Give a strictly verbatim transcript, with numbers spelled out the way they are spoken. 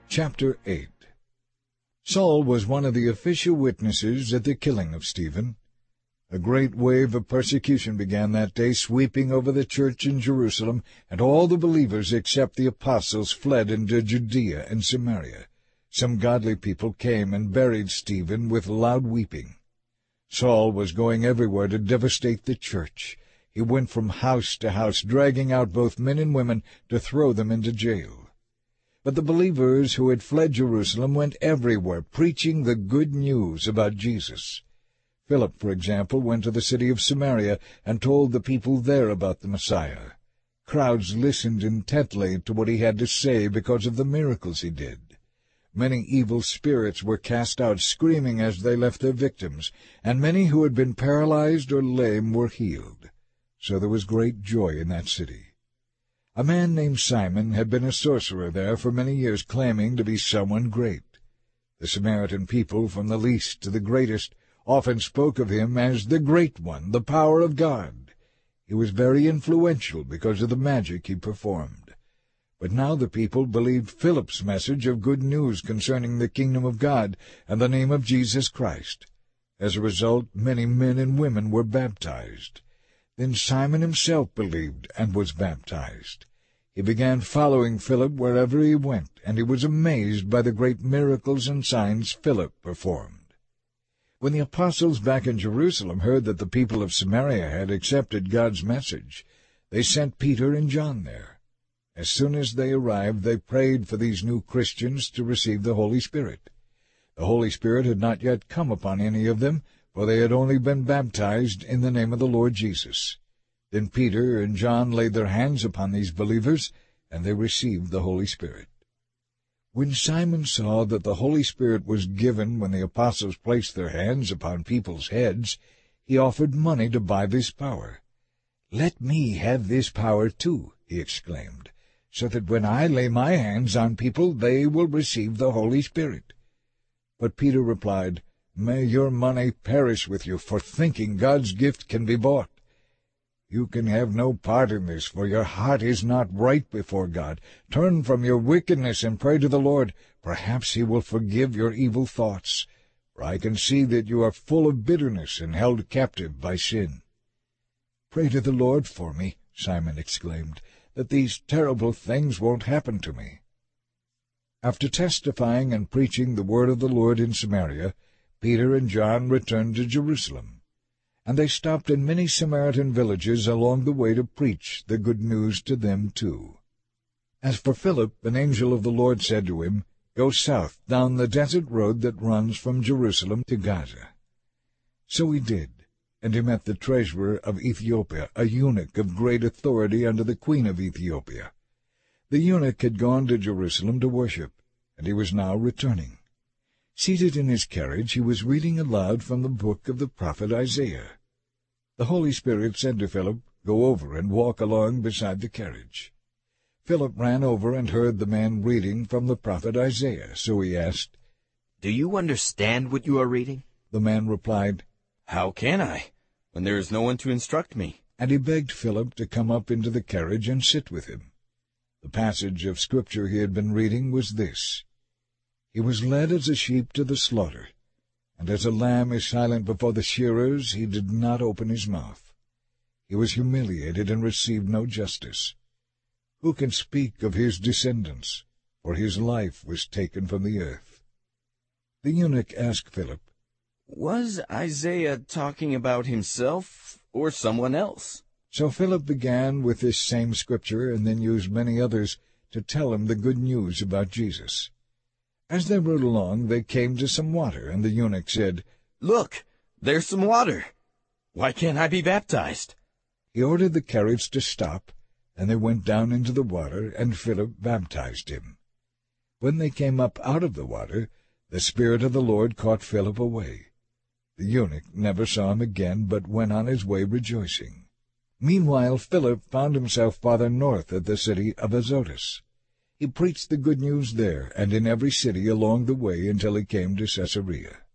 Chapter eight. Saul was one of the official witnesses at the killing of Stephen. A great wave of persecution began that day, sweeping over the church in Jerusalem, and all the believers except the apostles fled into Judea and Samaria. Some godly people came and buried Stephen with loud weeping. Saul was going everywhere to devastate the church. He went from house to house, dragging out both men and women to throw them into jail. But the believers who had fled Jerusalem went everywhere, preaching the good news about Jesus. Philip, for example, went to the city of Samaria and told the people there about the Messiah. Crowds listened intently to what he had to say because of the miracles he did. Many evil spirits were cast out, screaming as they left their victims, and many who had been paralyzed or lame were healed. So there was great joy in that city. A man named Simon had been a sorcerer there for many years, claiming to be someone great. The Samaritan people, from the least to the greatest, often spoke of him as the Great One, the power of God. He was very influential because of the magic he performed. But now the people believed Philip's message of good news concerning the kingdom of God and the name of Jesus Christ. As a result, many men and women were baptized. Then Simon himself believed and was baptized. He began following Philip wherever he went, and he was amazed by the great miracles and signs Philip performed. When the apostles back in Jerusalem heard that the people of Samaria had accepted God's message, they sent Peter and John there. As soon as they arrived, they prayed for these new Christians to receive the Holy Spirit. The Holy Spirit had not yet come upon any of them, for they had only been baptized in the name of the Lord Jesus. Then Peter and John laid their hands upon these believers, and they received the Holy Spirit. When Simon saw that the Holy Spirit was given when the apostles placed their hands upon people's heads, he offered money to buy this power. "Let me have this power too," he exclaimed, "so that when I lay my hands on people they will receive the Holy Spirit." But Peter replied, "May your money perish with you for thinking God's gift can be bought. You can have no part in this, for your heart is not right before God. Turn from your wickedness and pray to the Lord. Perhaps he will forgive your evil thoughts. For I can see that you are full of bitterness and held captive by sin." "Pray to the Lord for me," Simon exclaimed, "that these terrible things won't happen to me." After testifying and preaching the word of the Lord in Samaria, Peter and John returned to Jerusalem. And they stopped in many Samaritan villages along the way to preach the good news to them too. As for Philip, an angel of the Lord said to him, "Go south down the desert road that runs from Jerusalem to Gaza." So he did, and he met the treasurer of Ethiopia, a eunuch of great authority under the queen of Ethiopia. The eunuch had gone to Jerusalem to worship, and he was now returning. Seated in his carriage, he was reading aloud from the book of the prophet Isaiah. The Holy Spirit said to Philip, "Go over and walk along beside the carriage." Philip ran over and heard the man reading from the prophet Isaiah, so he asked, "Do you understand what you are reading?" The man replied, "How can I, when there is no one to instruct me?" And he begged Philip to come up into the carriage and sit with him. The passage of Scripture he had been reading was this: "He was led as a sheep to the slaughter, and as a lamb is silent before the shearers, he did not open his mouth. He was humiliated and received no justice. Who can speak of his descendants? For his life was taken from the earth." The eunuch asked Philip, "Was Isaiah talking about himself or someone else?" So Philip began with this same scripture and then used many others to tell him the good news about Jesus. As they rode along, they came to some water, and the eunuch said, "Look, there's some water. Why can't I be baptized?" He ordered the carriage to stop, and they went down into the water, and Philip baptized him. When they came up out of the water, the Spirit of the Lord caught Philip away. The eunuch never saw him again, but went on his way rejoicing. Meanwhile Philip found himself farther north at the city of Azotus. He preached the good news there and in every city along the way until he came to Caesarea.